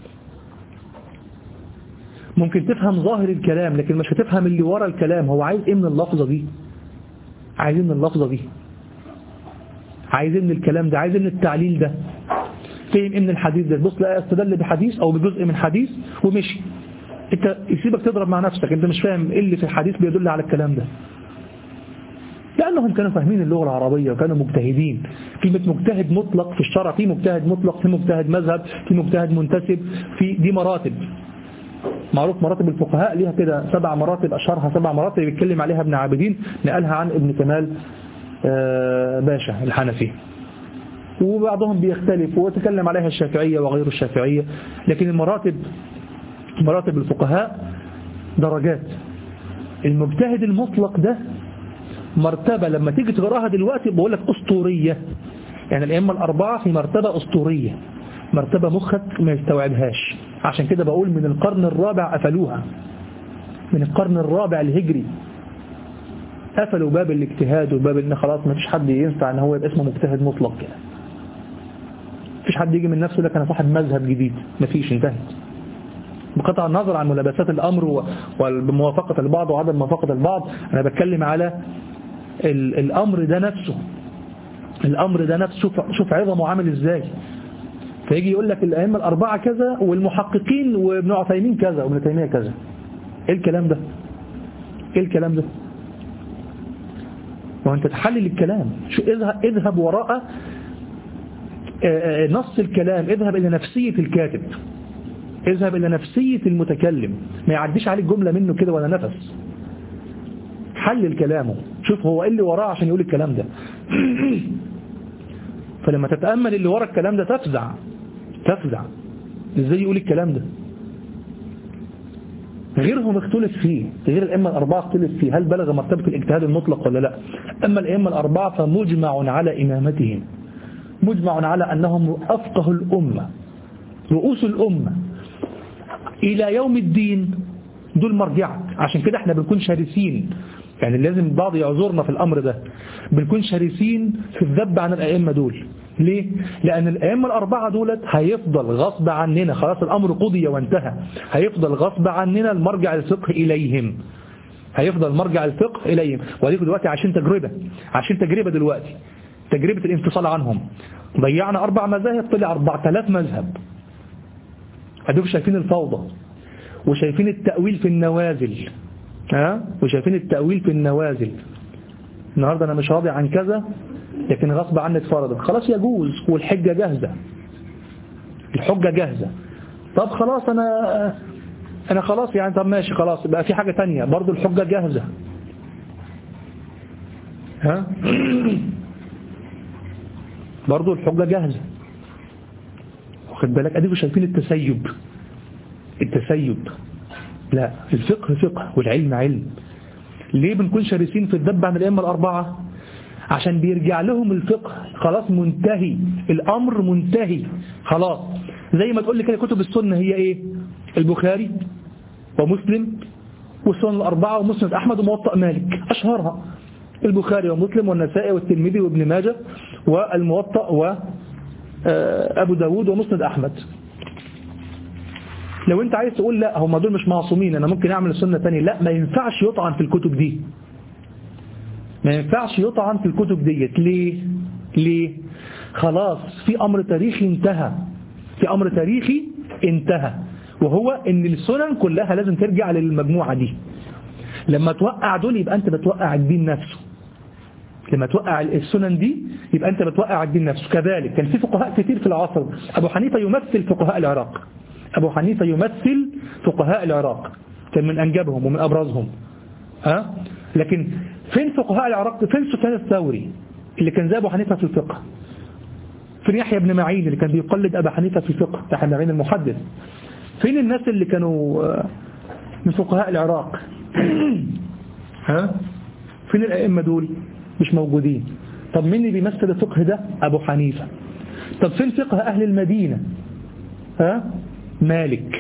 ممكن تفهم ظاهر الكلام لكن مش هتفهم اللي ورا الكلام. هو عايز ايه من اللفظة دي؟ عايز ايه من اللفظة دي؟ عايز ايه من الكلام ده؟ عايز ايه من التعليل ده؟ فهم ايه من الحديث ده؟ بص لا استدل بحديث او بجزء من حديث ومشي. انت يسيبك تضرب مع نفسك، انت مش فاهم ايه اللي في الحديث بيدل على الكلام ده. لأنهم كانوا فاهمين اللغة العربية وكانوا مجتهدين. كلمة مجتهد مطلق في الشرع، في مجتهد مطلق، في مجتهد مذهب، في مجتهد منتسب، في دي مراتب معروف. مراتب الفقهاء ليها كده سبع مراتب، أشهرها سبع مراتب بيتكلم عليها ابن عابدين، نقلها عن ابن كمال باشا الحنفي، وبعضهم بيختلف وتكلم عليها الشافعية وغير الشافعية. لكن المراتب مراتب الفقهاء درجات. المجتهد المطلق ده مرتبة لما تيجي تقراها دلوقتي بقول لك أسطورية. يعني الأئمة الأربعة في مرتبة أسطورية، مرتبة مخك ما يستوعبهاش. عشان كده بقول من القرن الرابع قفلوها، من القرن الرابع الهجري قفلوا باب الاجتهاد وباب ان خلاص ما فيش حد ينفع ان هو يبقى اسمه مجتهد مطلق كده. ما فيش حد يجي من نفسه لك انا صاحب مذهب جديد، ما فيش، انتهت. بقطع النظر عن ملابسات الأمر وموافقة البعض وعدم موافقة البعض، أنا بتكلم على الأمر ده نفسه. الأمر ده نفسه شوف, شوف عظمه عامل إزاي. فيجي يقول لك الأئمة الأربعة كذا والمحققين وابن عثيمين كذا وابن تيمية كذا. إيه الكلام ده؟ إيه الكلام ده؟ وأنت تحلل الكلام، شو اذهب, اذهب وراء نص الكلام، اذهب إلى نفسية الكاتب، اذهب إلى نفسية المتكلم، ما يعديش عليك جملة منه كده ولا نفس. حلل كلامه، شوف هو ايه اللي وراه عشان يقول الكلام ده. فلما تتأمل اللي ورا الكلام ده تفزع تفزع ازاي يقول الكلام ده. غيرهم اختلف فيه، غير الأئمة الأربعة اختلف فيه هل بلغ مرتبة الاجتهاد المطلق ولا لا. أما الأئمة الأربعة فمجمع على إمامتهم، مجمع على أنهم أفقه الأمة، رؤوس الأمة إلى يوم الدين، دول مرجعة. عشان كده احنا بنكون شرسين، يعني لازم بعض يعذرنا في الأمر ده، بنكون شرسين في الذب عن الأئمة دول. ليه؟ لأن الأئمة الأربعة دولت هيفضل غصب عننا، خلاص الأمر قضي وانتهى، هيفضل غصب عننا المرجع الفقه إليهم، هيفضل مرجع الفقه إليهم. وليكن دلوقتي عشان تجربة عشان تجربة دلوقتي تجربة الانفصال عنهم، ضيعنا أربع مذاهب طلع أربعة آلاف مذهب. هدوك شايفين الفوضى وشايفين التأويل في النوازل، ها وشايفين التأويل في النوازل. النهاردة أنا مش راضي عن كذا لكن غصب عني اتفرضت، خلاص يجوز، والحجة جاهزة، الحجة جاهزة. طب خلاص أنا أنا خلاص يعني طب ماشي خلاص بقى في حاجة تانية برضو الحجة جاهزة، ها برضو الحجة جاهزة. واخد بالك؟ أديكوا شايفين التسيب التسيب لا، الفقه فقه والعلم علم. ليه بنكون شرسين في الذب عن الأئمة الأربعة؟ عشان بيرجع لهم الفقه خلاص منتهي، الأمر منتهي خلاص. زي ما تقول لي كده كتب السنة هي ايه؟ البخاري ومسلم والسنن الأربعة ومسند أحمد وموطأ مالك، أشهرها. البخاري ومسلم والنسائي والترمذي وابن ماجه والموطأ وأبو داود ومسند أحمد. لو انت عايز تقول لا هم دول مش معصومين انا ممكن اعمل السنة تانية، لا ما ينفعش يطعن في الكتب دي، ما ينفعش يطعن في الكتب ديت. ليه ليه خلاص في امر تاريخي انتهى، في امر تاريخي انتهى، وهو ان السنن كلها لازم ترجع للمجموعة دي. لما توقع دول يبقى انت بتوقع الدين نفسه، لما توقع السنن دي يبقى انت بتوقع الدين نفسه. كذلك كان في فقهاء كتير في العصر، ابو حنيفة يمثل فقهاء العراق، أبو حنيفة يمثل فقهاء العراق، كان من أنجبهم ومن أبرزهم. ها؟ لكن فين فقهاء العراق؟ فين سفيان الثوري اللي كان زي أبو حنيفة في الفقه؟ فين يحيى بن معين اللي كان بيقلد أبو حنيفة في الفقه، يحيى بن معين المحدث؟ فين الناس اللي كانوا من فقهاء العراق؟ ها؟ فين الأئمة دول؟ مش موجودين. طب مين اللي بيمثل الفقه ده؟ أبو حنيفة. طب فين فقه أهل المدينة؟ ها؟ مالك.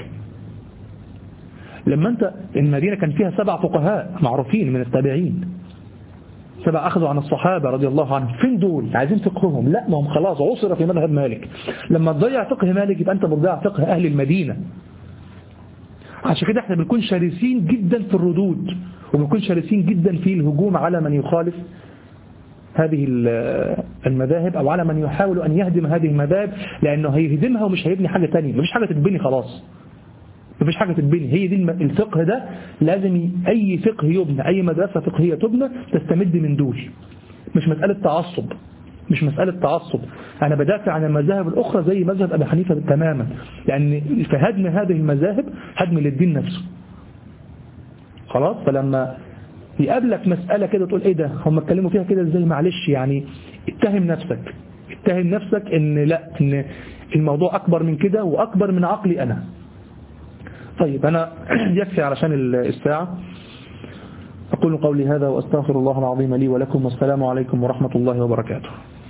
لما انت المدينة كان فيها سبع فقهاء معروفين من التابعين، سبع أخذوا عن الصحابة رضي الله عنهم، فين دول؟ عايزين فقههم؟ لا ما هم خلاص عصر في مذهب مالك. لما تضيع فقه مالك يبقى انت بتضيع فقه أهل المدينة. عشان كده احنا بنكون شرسين جدا في الردود، وبنكون شرسين جدا في الهجوم على من يخالف هذه المذاهب أو على من يحاول أن يهدم هذه المذاهب، لأنه هيهدمها ومش هيبني حاجة تانية، مفيش حاجة تتبني خلاص، مفيش حاجة تتبني. هي دي الفقه ده لازم أي فقه يبنى، أي مدرسة فقهية تبنى تستمد من دول، مش مسألة تعصب، مش مسألة تعصب. أنا بدافع عن المذاهب الأخرى زي مذهب أبي حنيفة تماما، لأن في هدم هذه المذاهب هدم للدين نفسه. خلاص. فلما يقابلك مسألة كده تقول ايه ده هم اتكلموا فيها كده ازاي، معلش يعني اتهم نفسك، اتهم نفسك ان لا ان الموضوع اكبر من كده واكبر من عقلي انا. طيب انا يكفي علشان الساعة. اقول قولي هذا واستغفر الله العظيم لي ولكم، والسلام عليكم ورحمة الله وبركاته.